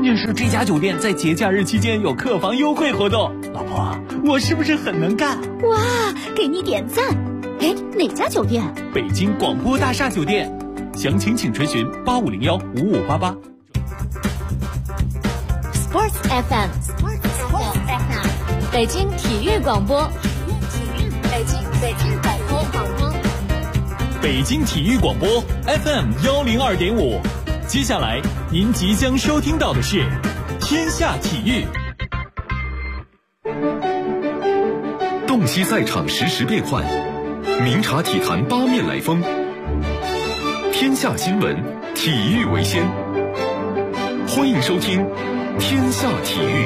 关键是这家酒店在节假日期间有客房优惠活动。老婆，我是不是很能干？ 哇，给你点赞。哎，哪家酒店？ 北京广播大厦酒店，详情请垂询85015588。 Sports FM， 北京体育广播，北京广播， 北京体育广播 FM102.5。接下来您即将收听到的是天下体育。 洞悉赛场实时变幻，明察体坛八面来风。天下新闻，体育为先。欢迎收听天下体育。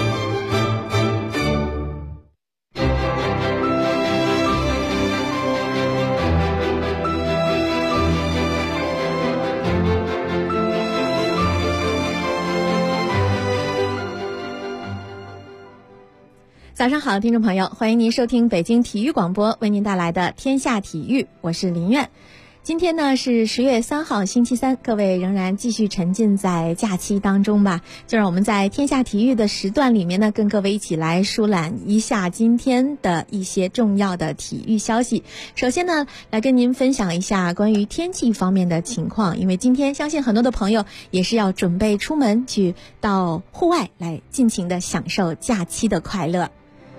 早上好，听众朋友，欢迎您收听北京体育广播为您带来的天下体育，我是林苑。今天呢是10月3号星期三，各位仍然继续沉浸在假期当中吧。就让我们在天下体育的时段里面呢，跟各位一起来疏览一下今天的一些重要的体育消息。首先呢，来跟您分享一下关于天气方面的情况，因为今天相信很多的朋友也是要准备出门去到户外来尽情的享受假期的快乐。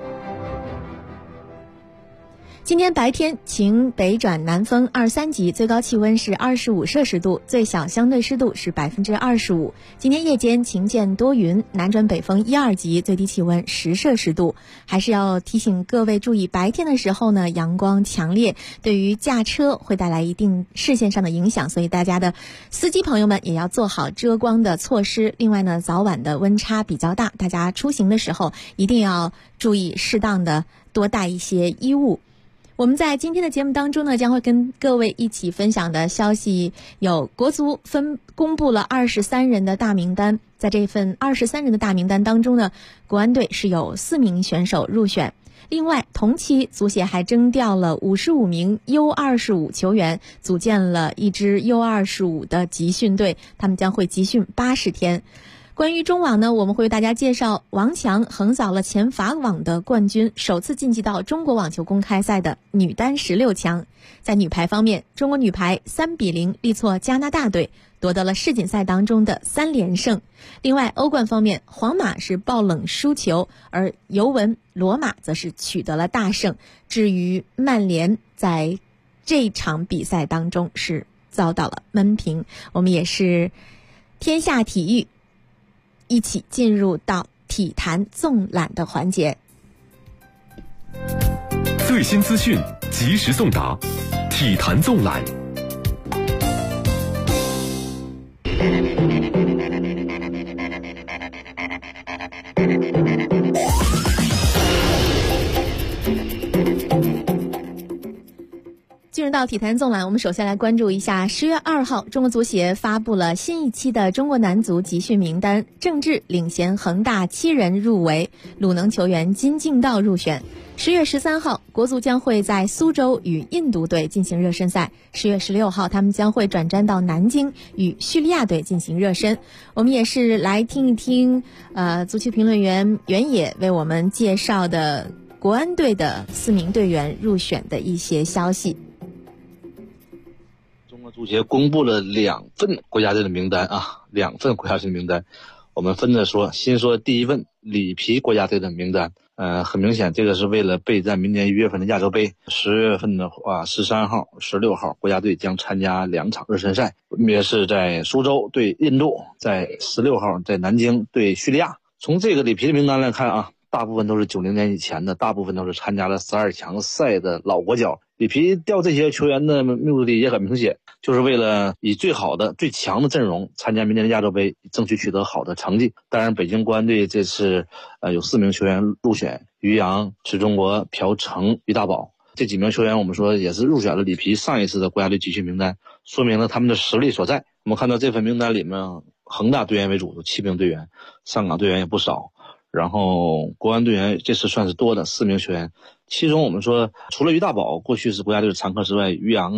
今天白天晴北转南风2-3级，最高气温是25摄氏度，最小相对湿度是25%。今天夜间晴间多云，南转北风1-2级，最低气温10摄氏度。还是要提醒各位注意，白天的时候呢，阳光强烈，对于驾车会带来一定视线上的影响，所以大家的司机朋友们也要做好遮光的措施。另外呢，早晚的温差比较大，大家出行的时候一定要注意适当的多带一些衣物。我们在今天的节目当中呢，将会跟各位一起分享的消息有国足公布了23人的大名单，在这份23人的大名单当中呢，国安队是有4名选手入选。另外，同期足协还征调了55名 U25 球员，组建了一支 U25 的集训队，他们将会集训80天。关于中网呢，我们会为大家介绍王强横扫了前法网的冠军，首次晋级到中国网球公开赛的女单16强。在女排方面，中国女排3-0力挫加拿大队，夺得了世锦赛当中的3连胜。另外，欧冠方面，皇马是爆冷输球，而尤文、罗马则是取得了大胜。至于曼联，在这场比赛当中是遭到了闷平。我们也是天下体育一起进入到体坛纵览的环节。 最新资讯及时送达，体坛纵览。 进入到体坛纵览，我们首先来关注一下10月2号，中国足协发布了新一期的中国男足集训名单，郑智领衔恒大7人入围，鲁能球员金敬道入选。10月13号，国足将会在苏州与印度队进行热身赛。10月16号，他们将会转战到南京与叙利亚队进行热身。我们也是来听一听足球评论员袁野为我们介绍的国安队的4名队员入选的一些消息。 中国足协公布了2份国家队的名单啊，2份国家队的名单，我们分着说。先说第一份里皮国家队的名单，很明显，这个是为了备战明年1月份的亚洲杯。10月份的话，13号、16号，国家队将参加2场热身赛，分别是在苏州对印度，在16号在南京对叙利亚。从这个里皮的名单来看啊，大部分都是90年以前的，大部分都是参加了12强赛的老国脚。里皮调这些球员的目的也很明显，就是为了以最好的最强的阵容参加明年的亚洲杯，争取取得好的成绩。当然北京国安队这次有4名球员入选，于洋、池中国、朴成、于大宝这几名球员，我们说也是入选了里皮上一次的国家队集训名单，说明了他们的实力所在。我们看到这份名单里面，恒大队员为主，有7名队员，上港队员也不少，然后国安队员这次算是多的4名球员。其中我们说除了于大宝过去是国家队的常客之外，于洋啊、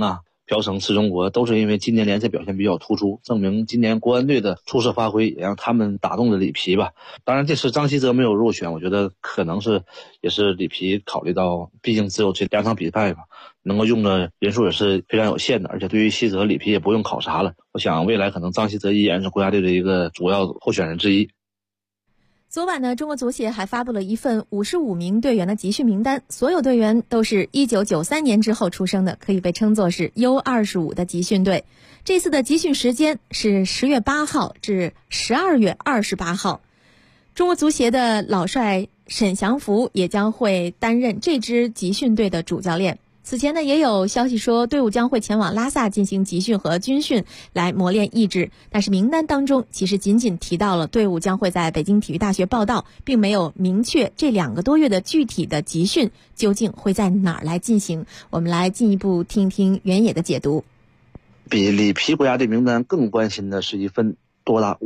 飙升次中国，都是因为今年联赛表现比较突出，证明今年国安队的出色发挥也让他们打动了里皮吧。当然这次张稀哲没有入选，我觉得可能是也是里皮考虑到毕竟只有这2场比赛嘛，能够用的人数也是非常有限的，而且对于稀哲里皮也不用考察了，我想未来可能张稀哲依然是国家队的一个主要候选人之一。 昨晚呢，中国足协还发布了一份55名队员的集训名单，所有队员都是1993年之后出生的，可以被称作是 U25 的集训队。这次的集训时间是10月8号至12月28号。中国足协的老帅沈祥福也将会担任这支集训队的主教练。此前呢，也有消息说队伍将会前往拉萨进行集训和军训，来磨练意志。但是名单当中其实仅仅提到了队伍将会在北京体育大学报到，并没有明确这2个多月的具体的集训究竟会在哪儿来进行。我们来进一步听听原野的解读。 比里皮国家队名单更关心的是一份多达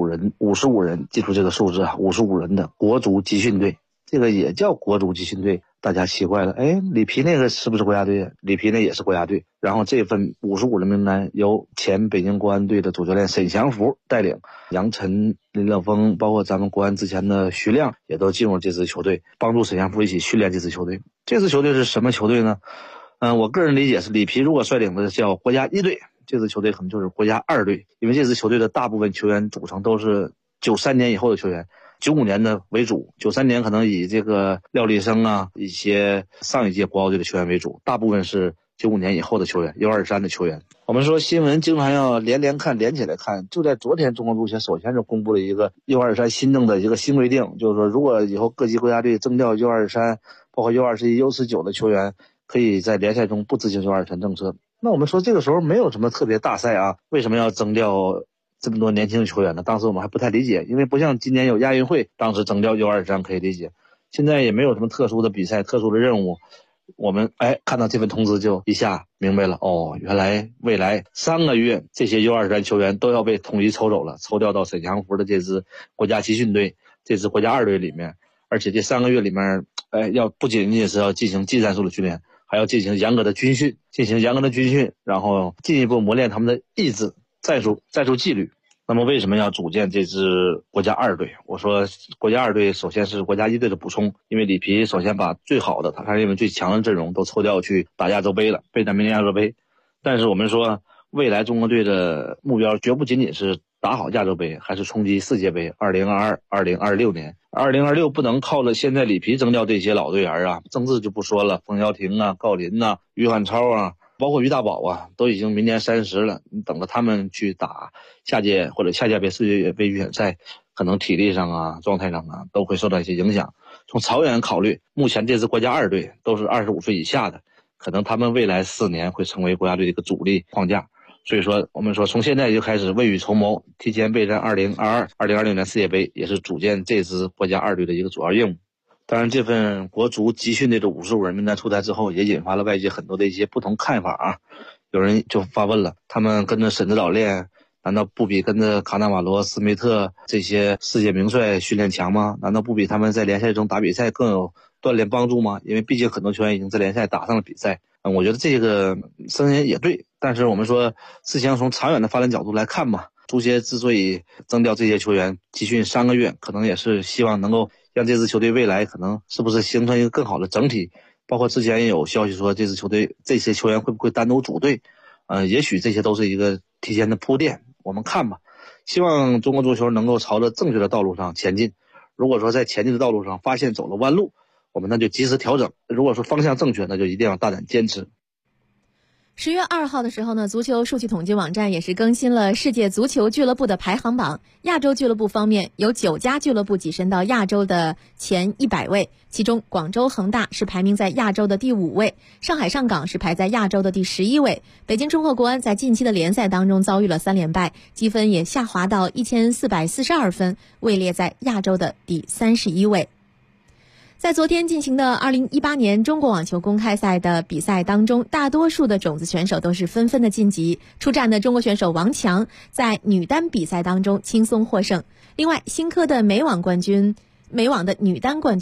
55人，记住这个数字啊，55人的国足集训队。这个也叫国足集训队，大家奇怪了，里皮那个是不是国家队？里皮那也是国家队。然后这份55人名单由前北京国安队的主教练沈祥福带领，杨晨、林乐峰，包括咱们国安之前的徐亮也都进入这支球队，帮助沈祥福一起训练这支球队。这支球队是什么球队呢？我个人理解是里皮如果率领的叫国家1队，这支球队可能就是国家2队，因为这支球队的大部分球员组成都是93年以后的球员，95年的为主，93年可能以这个廖立生啊一些上一届国奥队的球员为主，大部分是95年以后的球员，U23的球员。我们说新闻经常要连起来看，就在昨天中国足协首先是公布了一个 U23 新政的一个新规定，就是说如果以后各级国家队征调 U23 包括 U21、U19 的球员，可以在联赛中不执行 U23 政策。那我们说这个时候没有什么特别大赛啊，为什么要征调这么多年轻的球员呢？当时我们还不太理解，因为不像今年有亚运会，当时征调 U23 可以理解，现在也没有什么特殊的比赛、特殊的任务。我们看到这份通知就一下明白了，原来未来3个月这些 U23 球员都要被统一抽走了，抽调到沈祥福的这支国家集训队，这支国家2队里面。而且这3个月里面要不仅仅是要进行技战术的训练，还要进行严格的军训，然后进一步磨练他们的意志、战术纪律。那么为什么要组建这支国家2队？我说国家2队首先是国家1队的补充，因为里皮首先把最好的他认为最强的阵容都抽调去打亚洲杯了，备战明年亚洲杯。但是我们说未来中国队的目标绝不仅仅是打好亚洲杯，还是冲击世界杯2022、2026年。2026不能靠着现在里皮征调这些老队员啊，郑智就不说了，冯潇霆啊、郜林啊、于汉超啊，包括于大宝啊，都已经明年30了，你等着他们去打下届或者下届世界杯预选赛，可能体力上啊、状态上啊都会受到一些影响。从长远考虑，目前这支国家2队都是25岁以下的，可能他们未来4年会成为国家队的一个主力框架。所以说我们说从现在就开始未雨绸缪，提前备战2022、2026年世界杯，也是组建这支国家2队的一个主要任务。当然这份国足集训队的55人名单出台之后，也引发了外界很多的一些不同看法啊。有人就发问了，他们跟着沈指导练，难道不比跟着卡纳瓦罗、斯梅特这些世界名帅训练强吗？难道不比他们在联赛中打比赛更有锻炼帮助吗？因为毕竟很多球员已经在联赛打上了比赛。我觉得这个声音也对，但是我们说事情从长远的发展角度来看嘛，足协之所以征调这些球员集训3个月，可能也是希望能够让这支球队未来可能是不是形成一个更好的整体。包括之前也有消息说这支球队这些球员会不会单独组队，也许这些都是一个提前的铺垫，我们看吧。希望中国足球能够朝着正确的道路上前进，如果说在前进的道路上发现走了弯路，我们那就及时调整，如果说方向正确，那就一定要大胆坚持。 10月2号的时候呢，足球数据统计网站也是更新了世界足球俱乐部的排行榜。亚洲俱乐部方面，有9家俱乐部跻身到亚洲的前100位，其中广州恒大是排名在亚洲的第5位，上海上港是排在亚洲的第11位。北京中赫国安在近期的联赛当中遭遇了3连败，积分也下滑到1442分，位列在亚洲的第31位。在昨天进行的2018年中国网球公开赛的比赛当中，大多数的种子选手都是纷纷的晋级。出战的中国选手王强在女单比赛当中轻松获胜。另外，新科的美网的女单冠军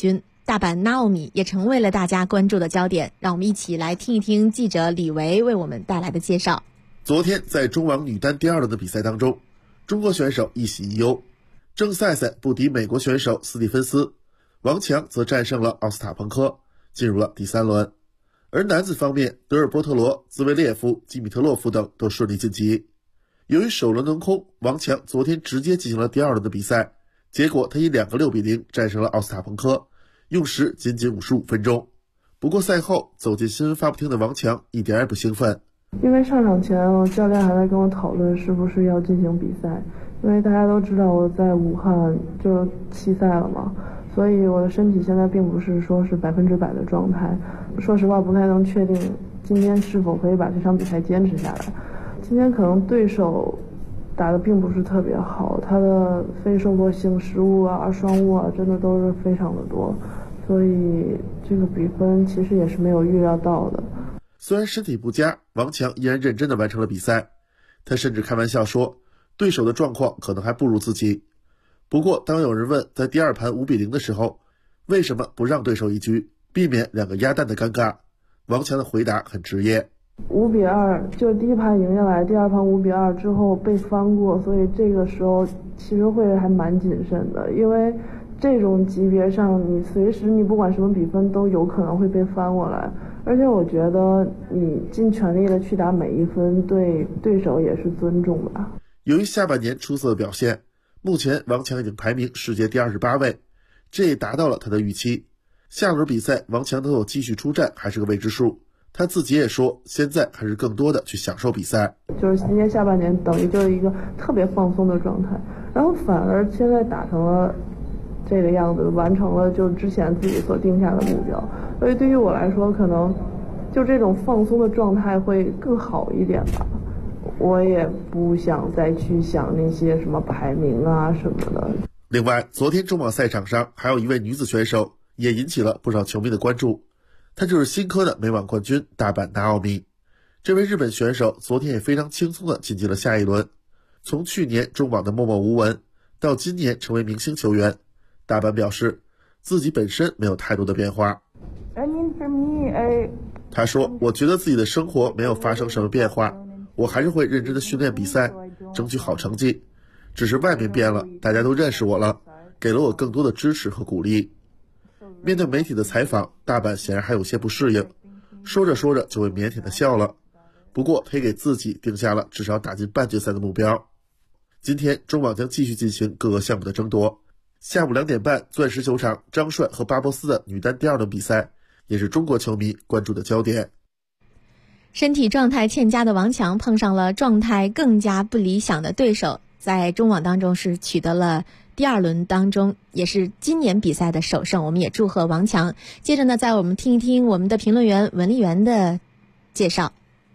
大阪娜奥米也成为了大家关注的焦点。让我们一起来听一听记者李维为我们带来的介绍。 昨天在中网女单第2轮的比赛当中，中国选手一喜一忧，郑赛赛不敌美国选手斯蒂芬斯，王强则战胜了奥斯塔彭科，进入了第3轮。而男子方面，德尔波特罗、兹维列夫、基米特洛夫等都顺利晋级。由于首轮轮空，王强昨天直接进行了第2轮的比赛，结果他以2个6比0战胜了奥斯塔彭科，用时仅仅55分钟。不过赛后走进新闻发布厅的王强一点也不兴奋， 因为上场前教练还在跟我讨论是不是要进行比赛，因为大家都知道我在武汉就弃赛了嘛，所以我的身体现在并不是说是100%的状态。说实话不太能确定今天是否可以把这场比赛坚持下来。今天可能对手打得并不是特别好，他的非受迫性失误啊、双误啊真的都是非常的多，所以这个比分其实也是没有预料到的。 虽然身体不佳，王强依然认真地完成了比赛。他甚至开玩笑说，对手的状况可能还不如自己。不过当有人问在第2盘5比0的时候，为什么不让对手一局，避免2个鸭蛋的尴尬，王强的回答很直业。 5比2，就第1盘赢下来，第2盘5比2之后被翻过，所以这个时候其实会还蛮谨慎的，因为这种级别上你随时你不管什么比分都有可能会被翻过来，而且我觉得你尽全力的去打每一分，对对手也是尊重吧。 由于下半年出色的表现，目前王强已经排名世界第28位，这也达到了他的预期。下轮比赛王强能否继续出战还是个未知数，他自己也说现在还是更多的去享受比赛。 就是今年下半年等于就是一个特别放松的状态，然后反而现在打成了这个样子，完成了就之前自己所定下的目标，所以对于我来说可能就这种放松的状态会更好一点吧。我也不想再去想那些什么排名啊什么的。 另外，昨天中网赛场上还有一位女子选手也引起了不少球迷的关注，她就是新科的美网冠军大阪娜奥米。这位日本选手昨天也非常轻松地进进了下一轮。从去年中网的默默无闻到今年成为明星球员，大阪表示自己本身没有太多的变化。他说，我觉得自己的生活没有发生什么变化，我还是会认真的训练比赛，争取好成绩，只是外面变了，大家都认识我了，给了我更多的支持和鼓励。面对媒体的采访，大阪显然还有些不适应，说着说着就会腼腆的笑了。不过他也给自己定下了至少打进半决赛的目标。今天中网将继续进行各个项目的争夺。下午2点半，钻石球场张帅和巴博斯的女单第2轮比赛，也是中国球迷关注的焦点。 身体状态欠佳的王强碰上了状态更加不理想的对手，在中网当中是取得了第2轮当中也是今年比赛的首胜，我们也祝贺王强。接着呢，在我们听一听我们的评论员文丽媛的介绍。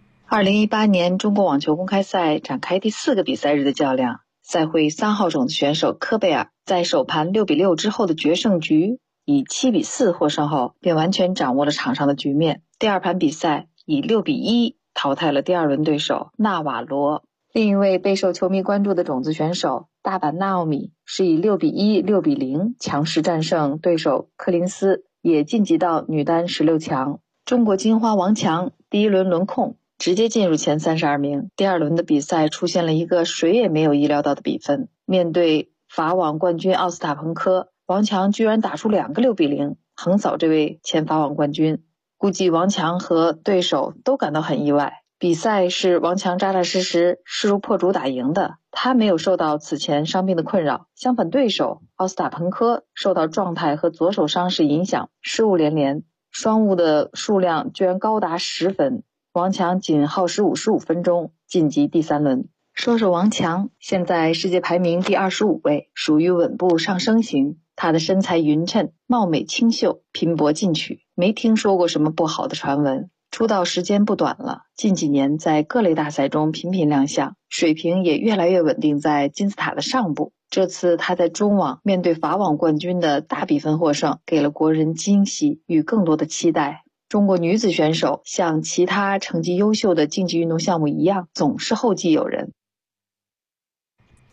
2018年中国网球公开赛展开第4个比赛日的较量，赛会3号种子选手科贝尔在首盘6比6之后的决胜局，以7比4获胜后，便完全掌握了场上的局面。第2盘比赛以6比1淘汰了第2轮对手纳瓦罗。另一位备受球迷关注的种子选手大阪娜奥米是以6比1、6比0强势战胜对手柯林斯，也晋级到女单16强。中国金花王强第1轮轮空，直接进入前32名。第2轮的比赛出现了一个谁也没有意料到的比分，面对法网冠军奥斯塔彭科，王强居然打出2个6比0，横扫这位前法网冠军。估计王强和对手都感到很意外。比赛是王强扎扎实实势如破竹打赢的，他没有受到此前伤病的困扰，相反对手奥斯塔彭科受到状态和左手伤势影响，失误连连，双误的数量居然高达10分。王强仅耗时55分钟晋级第3轮。说说王强，现在世界排名第25位，属于稳步上升型。他的身材匀称，貌美清秀，拼搏进取，没听说过什么不好的传闻。出道时间不短了，近几年在各类大赛中频频亮相，水平也越来越稳定在金字塔的上部。这次他在中网面对法网冠军的大比分获胜，给了国人惊喜与更多的期待。中国女子选手像其他成绩优秀的竞技运动项目一样，总是后继有人。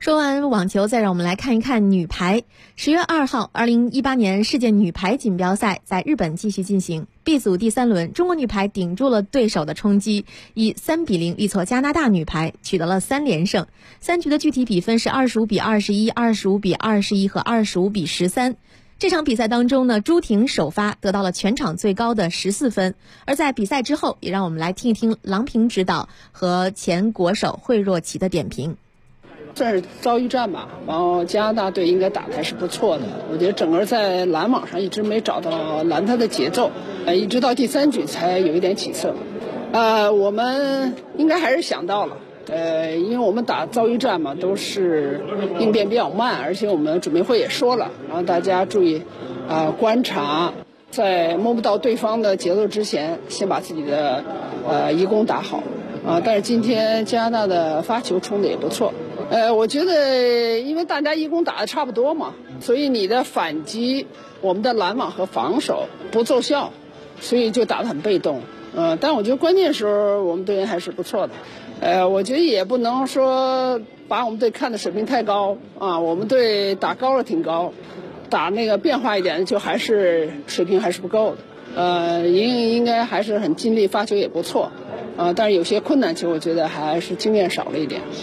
说完网球，再让我们来看一看女排。10月2号，2018年世界女排锦标赛在日本继续进行。B 组第3轮，中国女排顶住了对手的冲击，以3-0力挫加拿大女排，取得了3连胜。3局的具体比分是25-21、25-21和25-13。这场比赛当中呢，朱婷首发得到了全场最高的14分。而在比赛之后，也让我们来听一听郎平指导和前国手惠若琪的点评。 算是遭遇战吧，然后加拿大队应该打得还是不错的。我觉得整个在拦网上一直没找到拦他的节奏，一直到第3局才有一点起色。我们应该还是想到了，因为我们打遭遇战嘛，都是应变比较慢，而且我们准备会也说了，然后大家注意观察，在摸不到对方的节奏之前，先把自己的移攻打好。但是今天加拿大的发球冲得也不错。我觉得因为大家移攻打得差不多嘛，所以你的反击，我们的拦网和防守不奏效，所以就打得很被动。但我觉得关键时候我们队员还是不错的。我觉得也不能说把我们队看的水平太高啊，我们队打高了挺高，打那个变化一点就还是水平还是不够的。应该还是很尽力，发球也不错。但是有些困难球，我觉得还是经验少了一点。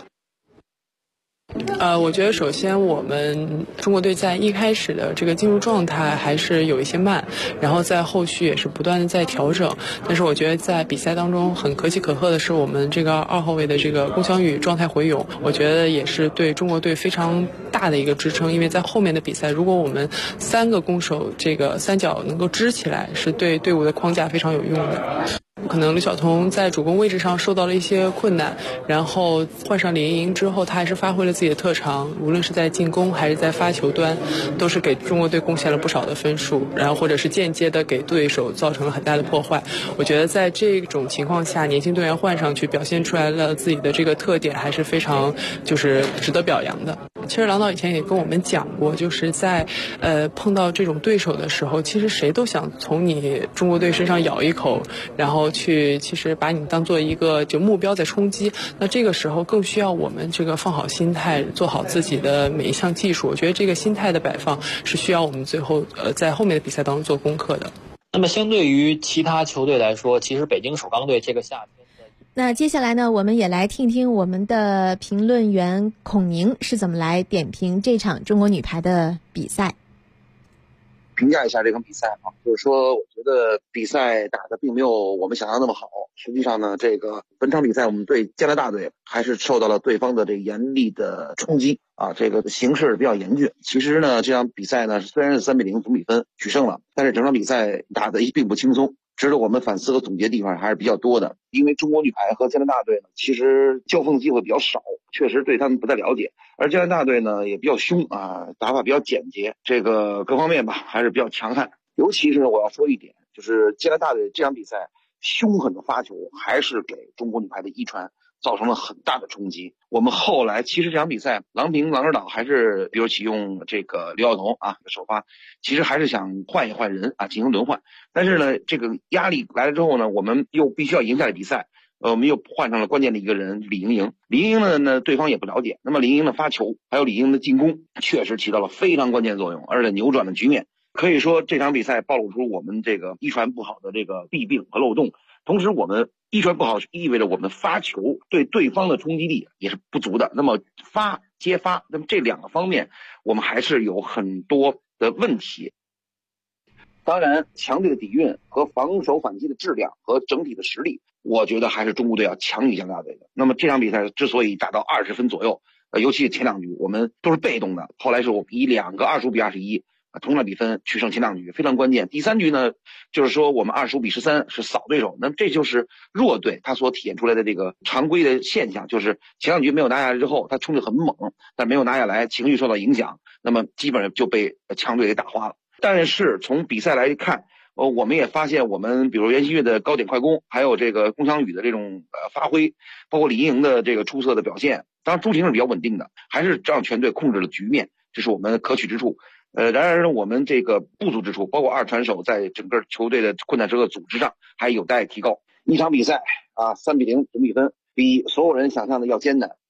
我觉得首先我们中国队在一开始的这个进入状态还是有一些慢，然后在后续也是不断的在调整。但是我觉得在比赛当中很可喜可贺的是我们这个2号位的这个龚翔宇状态回勇，我觉得也是对中国队非常大的一个支撑。因为在后面的比赛，如果我们3个攻手这个3角能够支起来，是对队伍的框架非常有用的。可能刘晓彤在主攻位置上受到了一些困难，然后换上李盈莹之后，她还是发挥了自己的特长，无论是在进攻还是在发球端，都是给中国队贡献了不少的分数，然后或者是间接的给对手造成了很大的破坏。我觉得在这种情况下，年轻队员换上去表现出来了自己的这个特点，还是非常就是值得表扬的。其实郎导以前也跟我们讲过，就是在碰到这种对手的时候，其实谁都想从你中国队身上咬一口，然后其实把你当做一个就目标在冲击。那这个时候更需要我们这个放好心态，做好自己的每一项技术。我觉得这个心态的摆放是需要我们最后在后面的比赛当中做功课的。 那么相对于其他球队来说，其实北京首钢队这个夏天那接下来呢，我们也来听听我们的评论员孔宁是怎么来点评这场中国女排的比赛。 评价一下这场比赛啊，就是说我觉得比赛打得并没有我们想象那么好。实际上呢，本场比赛我们对加拿大队还是受到了对方的这个严厉的冲击啊，这个形势比较严峻。其实呢，这场比赛呢虽然是3-0总比分取胜了，但是整场比赛打得并不轻松，值得我们反思和总结的地方还是比较多的。因为中国女排和加拿大队呢，其实交锋的机会比较少，确实对他们不太了解。而加拿大队呢也比较凶啊，打法比较简洁，这个各方面吧还是比较强悍。尤其是我要说一点，就是加拿大队这场比赛凶狠的发球还是给中国女排的一传造成了很大的冲击。我们后来其实这场比赛郎指导还是比如启用这个刘晓彤啊首发，其实还是想换一换人啊，进行轮换。但是呢，这个压力来了之后呢，我们又必须要赢下来比赛。我们又换上了关键的一个人李盈莹。李盈莹呢对方也不了解，那么李盈莹的发球还有李盈莹的进攻确实起到了非常关键作用，而且扭转了局面。可以说这场比赛暴露出我们这个一传不好的这个弊病和漏洞。同时我们一传不好意味着我们发球对对方的冲击力也是不足的，那么接发，那么这2个方面我们还是有很多的问题。当然强队的底蕴和防守反击的质量和整体的实力，我觉得还是中国队要强于加拿大队的。那么这场比赛之所以打到20分左右，尤其是前2局我们都是被动的，后来是我们以2个25-21同样比分取胜前2局，非常关键。第3局呢，就是说我们25-13是扫对手，那么这就是弱队他所体现出来的这个常规的现象，就是前2局没有拿下来之后，他冲得很猛，但没有拿下来，情绪受到影响，那么基本上就被强队给打花了。但是从比赛来看，我们也发现我们比如袁心玥的高点快攻，还有这个龚翔宇的这种发挥，包括李盈莹的这个出色的表现，当然朱婷是比较稳定的，还是让全队控制了局面，这是我们可取之处。然而呢，我们这个不足之处，包括2传手在整个球队的困难时刻组织上还有待提高。一场比赛啊，3-0总比分，比所有人想象的要艰难。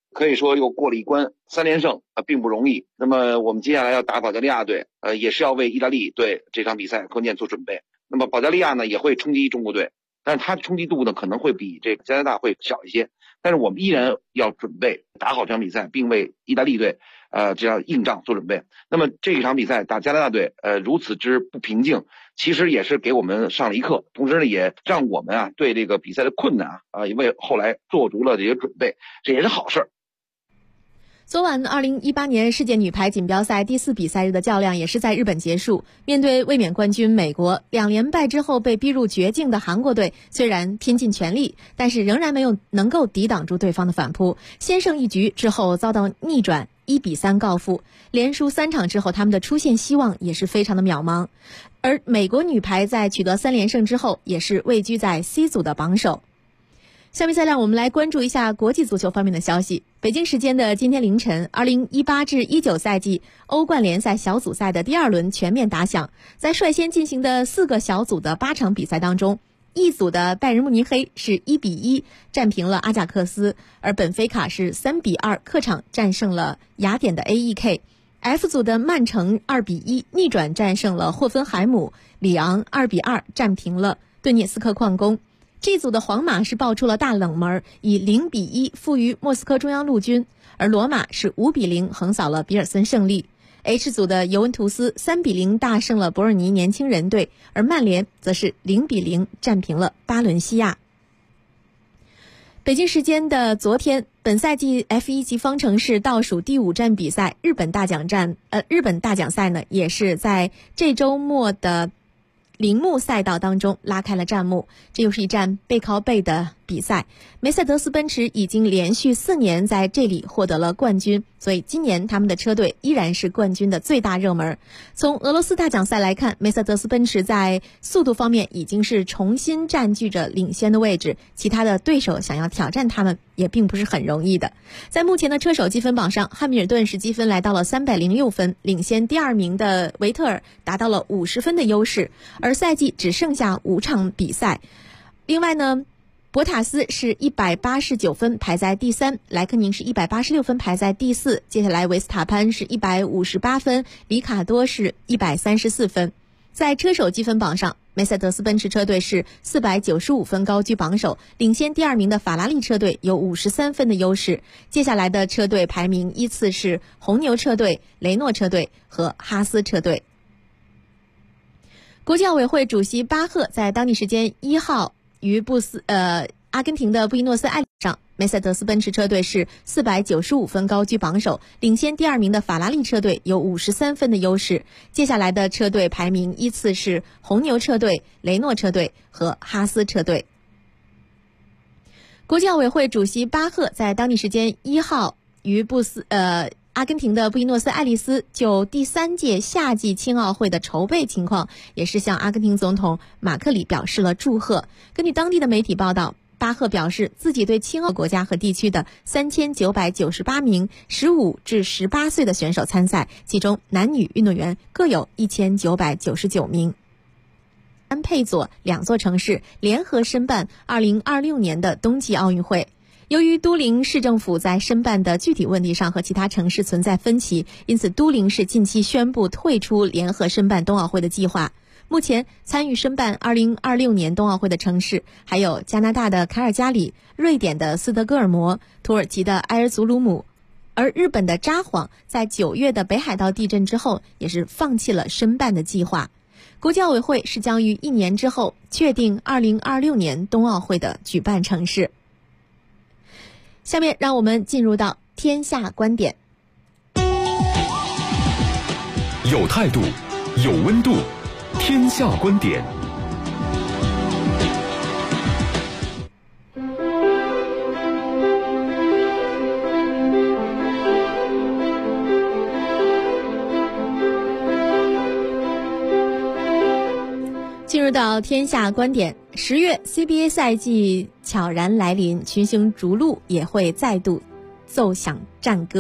可以说又过了一关，3连胜并不容易。那么我们接下来要打保加利亚队，也是要为意大利队这场比赛关键做准备。那么保加利亚呢也会冲击中国队，但是它的冲击度呢可能会比这个加拿大会小一些，但是我们依然要准备打好这场比赛，并为意大利队这样硬仗做准备。那么这一场比赛打加拿大队如此之不平静，其实也是给我们上了一课，同时呢也让我们对这个比赛的困难也为后来做足了这些准备，这也是好事。 昨晚2018年世界女排锦标赛第4比赛日的较量也是在日本结束。面对卫冕冠军美国，2连败之后被逼入绝境的韩国队，虽然拼尽全力，但是仍然没有能够抵挡住对方的反扑，先胜一局之后遭到逆转，1比3告负。连输3场之后，他们的出线希望也是非常的渺茫。而美国女排在取得3连胜之后，也是位居在 C 组的榜首。下面再让我们来关注一下国际足球方面的消息。北京时间的今天凌晨，2018至19赛季欧冠联赛小组赛的第2轮全面打响。在率先进行的4个小组的8场比赛当中，E组的拜仁慕尼黑是1比1战平了阿贾克斯，而本菲卡是3比2客场战胜了雅典的 AEK。F 组的曼城2比1逆转战胜了霍芬海姆，里昂2比2战平了顿涅斯克矿工。G 组的皇马是爆出了大冷门，以0比1负于莫斯科中央陆军，而罗马是5比0横扫了比尔森胜利。H 组的尤文图斯3比0大胜了伯尔尼年轻人队，而曼联则是0比0战平了巴伦西亚。北京时间的昨天，本赛季 F1 级方程式倒数第5站比赛日本大奖赛呢，也是在这周末的铃木赛道当中拉开了战幕，这又是一站背靠背的比赛。梅赛德斯奔驰已经连续4年在这里获得了冠军，所以今年他们的车队依然是冠军的最大热门。从俄罗斯大奖赛来看，梅赛德斯奔驰在速度方面已经是重新占据着领先的位置，其他的对手想要挑战他们也并不是很容易的。在目前的车手积分榜上，汉密尔顿是积分来到了306分，领先第2名的维特尔达到了50分的优势，而赛季只剩下5场比赛。另外呢，博塔斯是189分排在第3，莱克宁是186分排在第4，接下来维斯塔潘是158分，里卡多是134分。在车手积分榜上，梅赛德斯奔驰车队是495分高居榜首，领先第2名的法拉利车队有53分的优势。接下来的车队排名依次是红牛车队、雷诺车队和哈斯车队。国际奥委会主席巴赫在当地时间1号于阿根廷的布宜诺斯艾利斯上，梅赛德斯奔驰车队是495分高居榜首，领先第2名的法拉利车队有53分的优势。接下来的车队排名依次是红牛车队、雷诺车队和哈斯车队。国际奥委会主席巴赫在当地时间1号于阿根廷的布宜诺斯艾利斯就第3届夏季青奥会的筹备情况，也是向阿根廷总统马克里表示了祝贺。根据当地的媒体报道，巴赫表示自己对青奥国家和地区的3998名15至18岁的选手参赛，其中男女运动员各有1999名。安佩佐2座城市联合申办2026年的冬季奥运会。由于都灵市政府在申办的具体问题上和其他城市存在分歧，因此都灵市近期宣布退出联合申办冬奥会的计划。目前参与申办2026年冬奥会的城市还有加拿大的卡尔加里、瑞典的斯德哥尔摩、土耳其的埃尔祖鲁姆，而日本的札幌在9月的北海道地震之后也是放弃了申办的计划。国际奥委会是将于1年之后确定2026年冬奥会的举办城市。下面让我们进入到天下观点。 有态度，有温度，天下观点。 进入到天下观点，10月 CBA 赛季巧然来临，群雄逐鹿也会再度奏响战歌。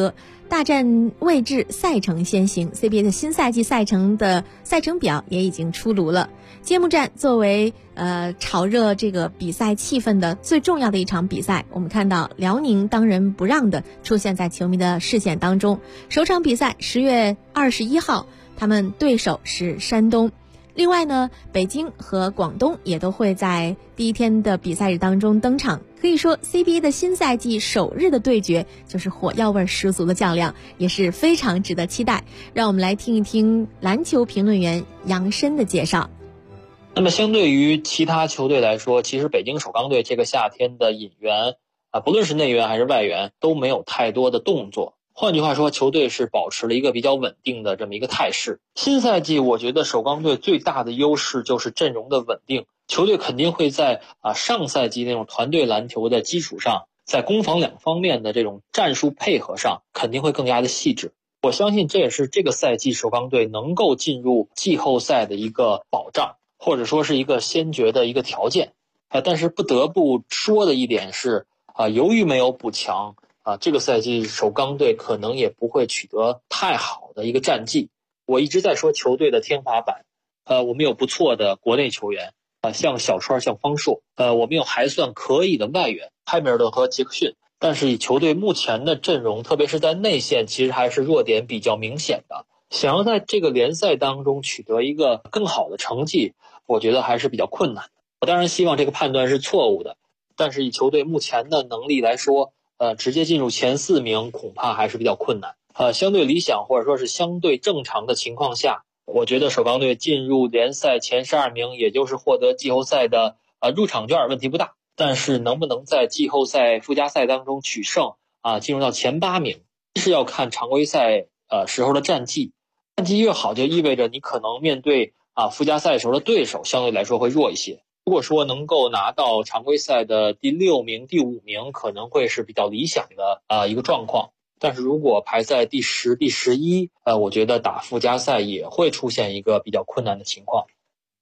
大战未至，赛程先行。 CBA 的新赛季赛程表也已经出炉了。揭幕战作为炒热这个比赛气氛的最重要的一场比赛，我们看到辽宁当仁不让的出现在球迷的视线当中。首场比赛10月21号，他们对手是山东。另外呢，北京和广东也都会在第一天的比赛日当中登场。可以说 CBA 的新赛季首日的对决就是火药味十足的较量，也是非常值得期待。让我们来听一听篮球评论员杨申的介绍。 那么相对于其他球队来说，其实北京首钢队这个夏天的引援不论是内援还是外援都没有太多的动作。换句话说，球队是保持了一个比较稳定的这么一个态势。新赛季我觉得首钢队最大的优势就是阵容的稳定，球队肯定会在上赛季那种团队篮球的基础上，在攻防两方面的这种战术配合上肯定会更加的细致。我相信这也是这个赛季首钢队能够进入季后赛的一个保障，或者说是一个先决的一个条件。但是不得不说的一点是由于没有补强这个赛季首钢队可能也不会取得太好的一个战绩。我一直在说球队的天花板，我们有不错的国内球员像小川像方硕，我们有还算可以的外援海米尔顿和杰克逊，但是以球队目前的阵容，特别是在内线其实还是弱点比较明显的，想要在这个联赛当中取得一个更好的成绩，我觉得还是比较困难的。我当然希望这个判断是错误的，但是以球队目前的能力来说，直接进入前4名恐怕还是比较困难。相对理想或者说是相对正常的情况下，我觉得首钢队进入联赛前12名，也就是获得季后赛的入场券问题不大。但是能不能在季后赛附加赛当中取胜进入到前8名，是要看常规赛时候的战绩。战绩越好，就意味着你可能面对附加赛时候的对手相对来说会弱一些。如果说能够拿到常规赛的第6名、第5名，可能会是比较理想的一个状况。但是如果排在第10、第11，我觉得打附加赛也会出现一个比较困难的情况。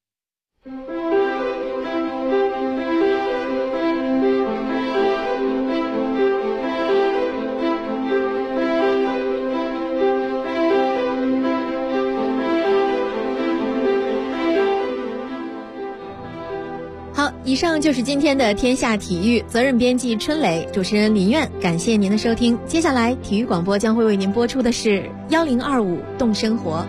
好，以上就是今天的天下体育，责任编辑春磊，主持人林苑，感谢您的收听。接下来体育广播将会为您播出的是1025动生活。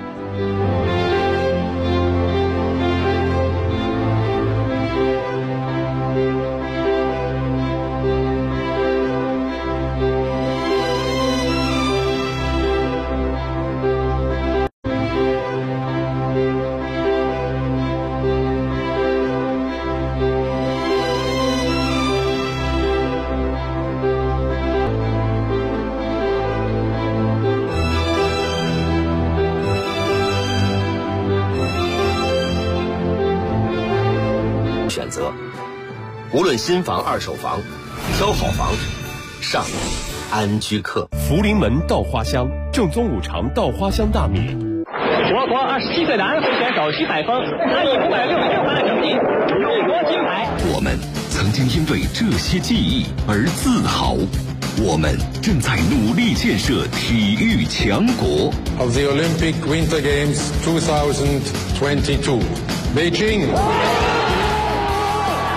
选择，无论新房二手房，挑好房上安居客。 福临门稻花香，正宗五常稻花香大米。 我国27岁的安徽选手徐海峰，他以566分的成绩勇夺金牌。 我们曾经因为这些记忆而自豪，我们正在努力建设体育强国。 Of the Olympic Winter Games 2022, Beijing。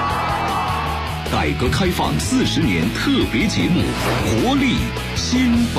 改革开放40年特别节目，活力新北。